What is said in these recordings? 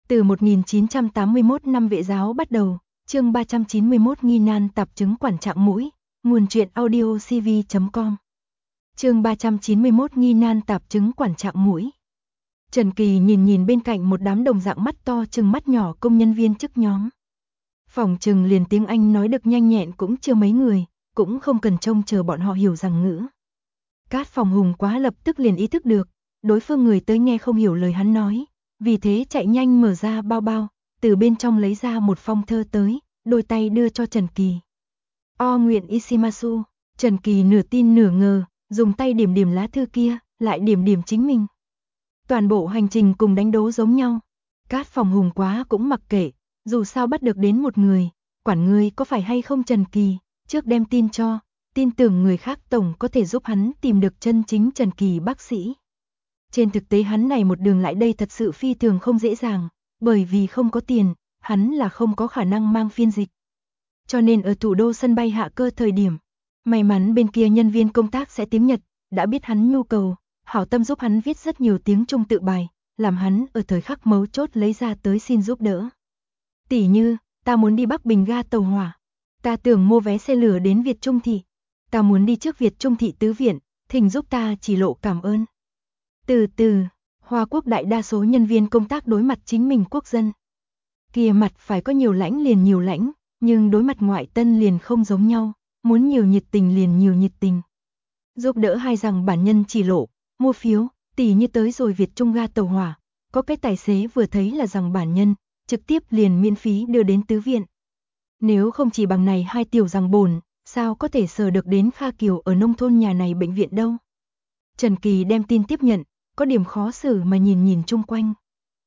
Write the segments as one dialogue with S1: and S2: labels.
S1: Từ 1981 năm Vệ giáo bắt đầu, chương 391 nghi nan tạp chứng quản trạng mũi, nguồn truyện audio cv.com. Chương 391 nghi nan tạp chứng quản trạng mũi. Trần Kỳ nhìn bên cạnh một đám đồng dạng mắt to chừng mắt nhỏ công nhân viên chức nhóm. Phòng trừng liền tiếng Anh nói được nhanh nhẹn cũng chưa mấy người, cũng không cần trông chờ bọn họ hiểu rằng ngữ. Cát Phòng Hùng quá lập tức liền ý thức được, đối phương người tới nghe không hiểu lời hắn nói, vì thế chạy nhanh mở ra bao bao, từ bên trong lấy ra một phong thơ tới, đôi tay đưa cho Trần Kỳ. O nguyện Ishimasu, Trần Kỳ nửa tin nửa ngờ, dùng tay điểm lá thư kia, lại điểm chính mình. Toàn bộ hành trình cùng đánh đố giống nhau. Cát Phòng Hùng quá cũng mặc kệ, dù sao bắt được đến một người, quản người có phải hay không Trần Kỳ, trước đem tin cho, tin tưởng người khác tổng có thể giúp hắn tìm được chân chính Trần Kỳ bác sĩ. Trên thực tế hắn này một đường lại đây thật sự phi thường không dễ dàng, bởi vì không có tiền, hắn là không có khả năng mang phiên dịch. Cho nên ở thủ đô sân bay hạ cơ thời điểm, may mắn bên kia nhân viên công tác sẽ tiếng Nhật, đã biết hắn nhu cầu, hảo tâm giúp hắn viết rất nhiều tiếng Trung tự bài, làm hắn ở thời khắc mấu chốt lấy ra tới xin giúp đỡ. Tỉ như, ta muốn đi Bắc Bình ga tàu hỏa, ta tưởng mua vé xe lửa đến Việt Trung thị, ta muốn đi trước Việt Trung thị tứ viện, thỉnh giúp ta chỉ lộ cảm ơn. Từ từ, Hoa Quốc đại đa số nhân viên công tác đối mặt chính mình quốc dân. Kia mặt phải có nhiều lãnh liền nhiều lãnh, nhưng đối mặt ngoại tân liền không giống nhau, muốn nhiều nhiệt tình liền nhiều nhiệt tình. Giúp đỡ hay rằng bản nhân chỉ lộ, mua phiếu, tỉ như tới rồi Việt Trung ga tàu hỏa, có cái tài xế vừa thấy là rằng bản nhân, trực tiếp liền miễn phí đưa đến tứ viện. Nếu không chỉ bằng này hai tiểu rằng bồn, sao có thể sờ được đến Kha Kiều ở nông thôn nhà này bệnh viện đâu. Trần Kỳ đem tin tiếp nhận, có điểm khó xử mà nhìn chung quanh.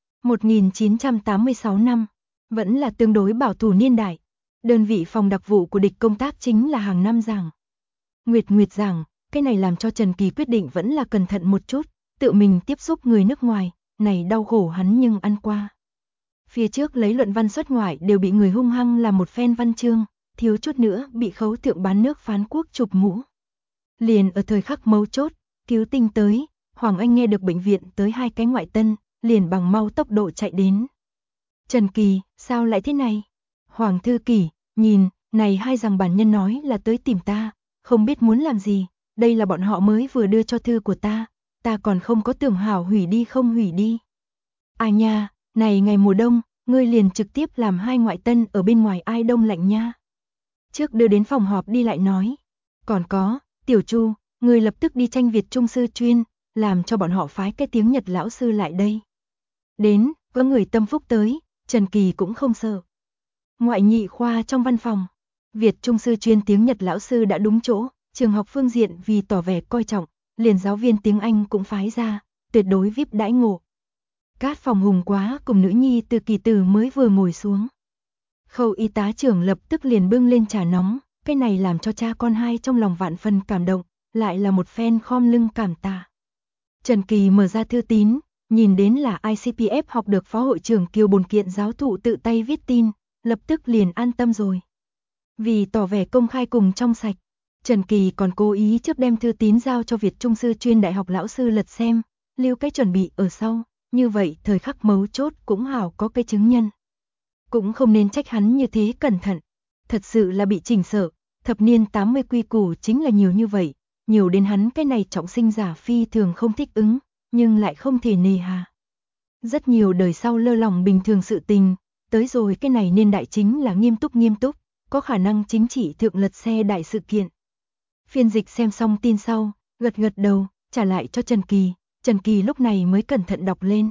S1: 1986 năm, vẫn là tương đối bảo thủ niên đại. Đơn vị phòng đặc vụ của địch công tác chính là hàng năm giảng. Nguyệt giảng, cái này làm cho Trần Kỳ quyết định vẫn là cẩn thận một chút, tự mình tiếp xúc người nước ngoài, này đau khổ hắn nhưng ăn qua. Phía trước lấy luận văn xuất ngoại đều bị người hung hăng làm một phen văn chương, thiếu chút nữa bị khấu thượng bán nước phán quốc chụp mũ. Liền ở thời khắc mấu chốt, cứu tinh tới, Hoàng Anh nghe được bệnh viện tới hai cái ngoại tân, liền bằng mau tốc độ chạy đến. Trần Kỳ, sao lại thế này? Hoàng thư kỷ, nhìn, này hai rằng bản nhân nói là tới tìm ta, không biết muốn làm gì, đây là bọn họ mới vừa đưa cho thư của ta còn không có tưởng hảo hủy đi không hủy đi. À nha, này ngày mùa đông, ngươi liền trực tiếp làm hai ngoại tân ở bên ngoài ai đông lạnh nha. Trước đưa đến phòng họp đi lại nói. Còn có, Tiểu Chu, ngươi lập tức đi tranh Việt Trung sư chuyên, làm cho bọn họ phái cái tiếng Nhật lão sư lại đây. Đến, có người tâm phúc tới, Trần Kỳ cũng không sợ. Ngoại nhị khoa trong văn phòng, Việt Trung sư chuyên tiếng Nhật lão sư đã đúng chỗ, trường học phương diện vì tỏ vẻ coi trọng, liền giáo viên tiếng Anh cũng phái ra, tuyệt đối VIP đãi ngộ. Cát Phòng Hùng quá cùng nữ nhi Từ Kỳ Tử mới vừa ngồi xuống. Khâu y tá trưởng lập tức liền bưng lên trà nóng, cái này làm cho cha con hai trong lòng vạn phần cảm động, lại là một phen khom lưng cảm tạ. Trần Kỳ mở ra thư tín, nhìn đến là ICPF học được phó hội trưởng Kiều Bồn Kiện giáo thụ tự tay viết tin, lập tức liền an tâm rồi. Vì tỏ vẻ công khai cùng trong sạch, Trần Kỳ còn cố ý trước đem thư tín giao cho Việt Trung sư chuyên đại học lão sư lật xem, lưu cái chuẩn bị ở sau, như vậy thời khắc mấu chốt cũng hảo có cái chứng nhân. Cũng không nên trách hắn như thế cẩn thận, thật sự là bị chỉnh sợ, thập niên 80 quy củ chính là nhiều như vậy, nhiều đến hắn cái này trọng sinh giả phi thường không thích ứng, nhưng lại không thể nề hà. Rất nhiều đời sau lơ lòng bình thường sự tình, tới rồi cái này niên đại chính là nghiêm túc, có khả năng chính trị thượng lật xe đại sự kiện. Phiên dịch xem xong tin sau, gật đầu, trả lại cho Trần Kỳ lúc này mới cẩn thận đọc lên.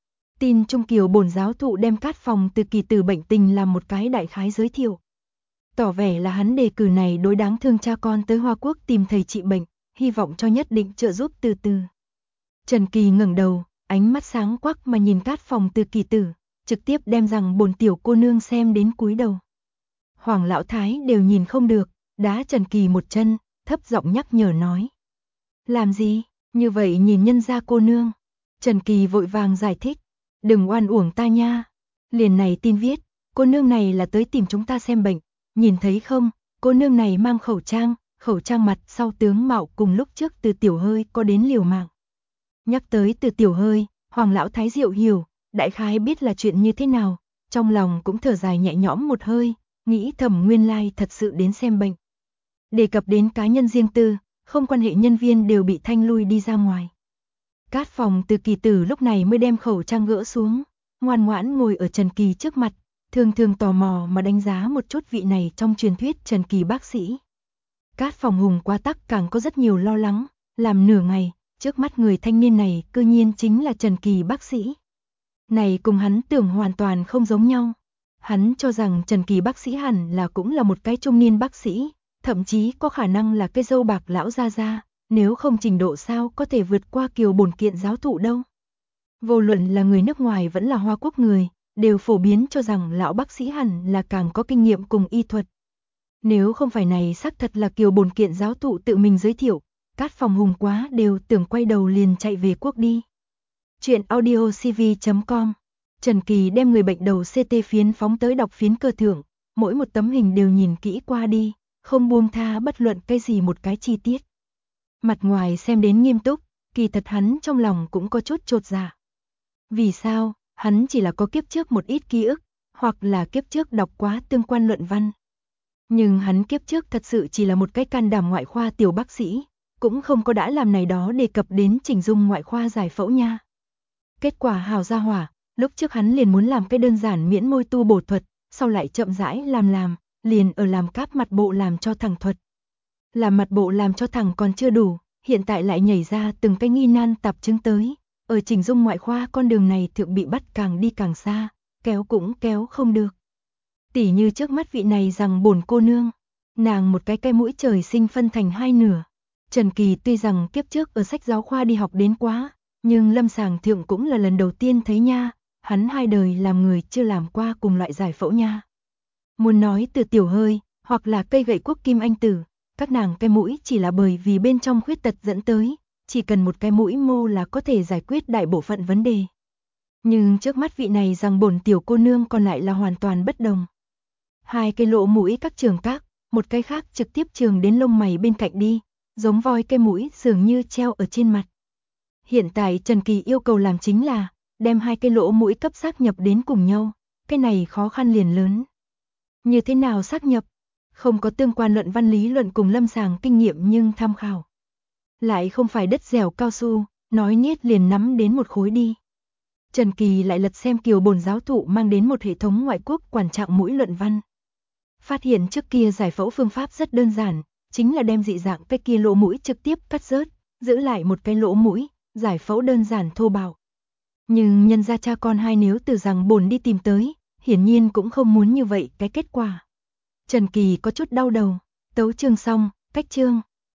S1: Tin Trung Kiều bổn giáo thụ đem Cát Phòng Từ Kỳ Tử bệnh tình làm một cái đại khái giới thiệu. Tỏ vẻ là hắn đề cử này đối đáng thương cha con tới Hoa Quốc tìm thầy trị bệnh, hy vọng cho nhất định trợ giúp từ từ. Trần Kỳ ngẩng đầu, ánh mắt sáng quắc mà nhìn Cát Phòng Từ Kỳ Tử, trực tiếp đem rằng bổn tiểu cô nương xem đến cúi đầu. Hoàng lão thái đều nhìn không được, đá Trần Kỳ một chân, thấp giọng nhắc nhở nói. Làm gì, như vậy nhìn nhân gia cô nương. Trần Kỳ vội vàng giải thích, đừng oan uổng ta nha. Liền này tin viết, cô nương này là tới tìm chúng ta xem bệnh, nhìn thấy không, cô nương này mang khẩu trang mặt sau tướng mạo cùng lúc trước Từ Tiểu Hơi có đến liều mạng. Nhắc tới Từ Tiểu Hơi, Hoàng lão thái diệu hiểu, đại khái biết là chuyện như thế nào, trong lòng cũng thở dài nhẹ nhõm một hơi, nghĩ thầm nguyên lai thật sự đến xem bệnh. Đề cập đến cá nhân riêng tư, không quan hệ nhân viên đều bị thanh lui đi ra ngoài. Cát phòng Từ Kỳ Tử lúc này mới đem khẩu trang gỡ xuống, ngoan ngoãn ngồi ở Trần Kỳ trước mặt, thường thường tò mò mà đánh giá một chút vị này trong truyền thuyết Trần Kỳ bác sĩ. Cát phòng Hùng quá tắc càng có rất nhiều lo lắng, làm nửa ngày, trước mắt người thanh niên này cư nhiên chính là Trần Kỳ bác sĩ. Này cùng hắn tưởng hoàn toàn không giống nhau. Hắn cho rằng Trần Kỳ bác sĩ hẳn là cũng là một cái trung niên bác sĩ, thậm chí có khả năng là cái râu bạc lão gia gia, nếu không trình độ sao có thể vượt qua Kiều bổn kiện giáo thụ đâu. Vô luận là người nước ngoài vẫn là Hoa Quốc người, đều phổ biến cho rằng lão bác sĩ hẳn là càng có kinh nghiệm cùng y thuật. Nếu không phải này xác thật là Kiều bổn kiện giáo thụ tự mình giới thiệu, Cát phòng Hùng quá đều tưởng quay đầu liền chạy về quốc đi. Chuyện audiocv.com. Trần Kỳ đem người bệnh đầu CT phiến phóng tới đọc phiến cơ thượng, mỗi một tấm hình đều nhìn kỹ qua đi, không buông tha bất luận cái gì một cái chi tiết. Mặt ngoài xem đến nghiêm túc, kỳ thật hắn trong lòng cũng có chút chột dạ. Vì sao? Hắn chỉ là có kiếp trước một ít ký ức, hoặc là kiếp trước đọc quá tương quan luận văn. Nhưng hắn kiếp trước thật sự chỉ là một cái can đảm ngoại khoa tiểu bác sĩ, cũng không có đã làm này đó đề cập đến chỉnh dung ngoại khoa giải phẫu nha. Kết quả hào ra hỏa, lúc trước hắn liền muốn làm cái đơn giản miễn môi tu bổ thuật, sau lại chậm rãi làm, liền ở làm cáp mặt bộ làm cho thẳng thuật. Làm mặt bộ làm cho thẳng còn chưa đủ, hiện tại lại nhảy ra từng cái nghi nan tạp chứng tới, ở chỉnh dung ngoại khoa con đường này thượng bị bắt càng đi càng xa, kéo cũng kéo không được. Tỉ như trước mắt vị này rằng bổn cô nương, nàng một cái mũi trời sinh phân thành hai nửa. Trần Kỳ tuy rằng kiếp trước ở sách giáo khoa đi học đến quá, nhưng lâm sàng thượng cũng là lần đầu tiên thấy nha, hắn hai đời làm người chưa làm qua cùng loại giải phẫu nha. Muốn nói từ tiểu hơi, hoặc là cây gậy quốc kim anh tử, các nàng cái mũi chỉ là bởi vì bên trong khuyết tật dẫn tới, chỉ cần một cái mũi mô là có thể giải quyết đại bộ phận vấn đề. Nhưng trước mắt vị này rằng bổn tiểu cô nương còn lại là hoàn toàn bất đồng. Hai cái lỗ mũi các trường các, một cái khác trực tiếp trường đến lông mày bên cạnh đi, giống voi cái mũi dường như treo ở trên mặt. Hiện tại Trần Kỳ yêu cầu làm chính là đem hai cái lỗ mũi cấp xác nhập đến cùng nhau, cái này khó khăn liền lớn. Như thế nào xác nhập? Không có tương quan luận văn lý luận cùng lâm sàng kinh nghiệm nhưng tham khảo. Lại không phải đất dẻo cao su, nói niết liền nắm đến một khối đi. Trần Kỳ lại lật xem Kiều bổn giáo thụ mang đến một hệ thống ngoại quốc quản trạng mũi luận văn. Phát hiện trước kia giải phẫu phương pháp rất đơn giản, chính là đem dị dạng cái kia lỗ mũi trực tiếp cắt rớt, giữ lại một cái lỗ mũi, giải phẫu đơn giản thô bạo. Nhưng nhân gia cha con hai nếu từ rằng bổn đi tìm tới, hiển nhiên cũng không muốn như vậy cái kết quả. Trần Kỳ có chút đau đầu, tấu chương xong, cách chương.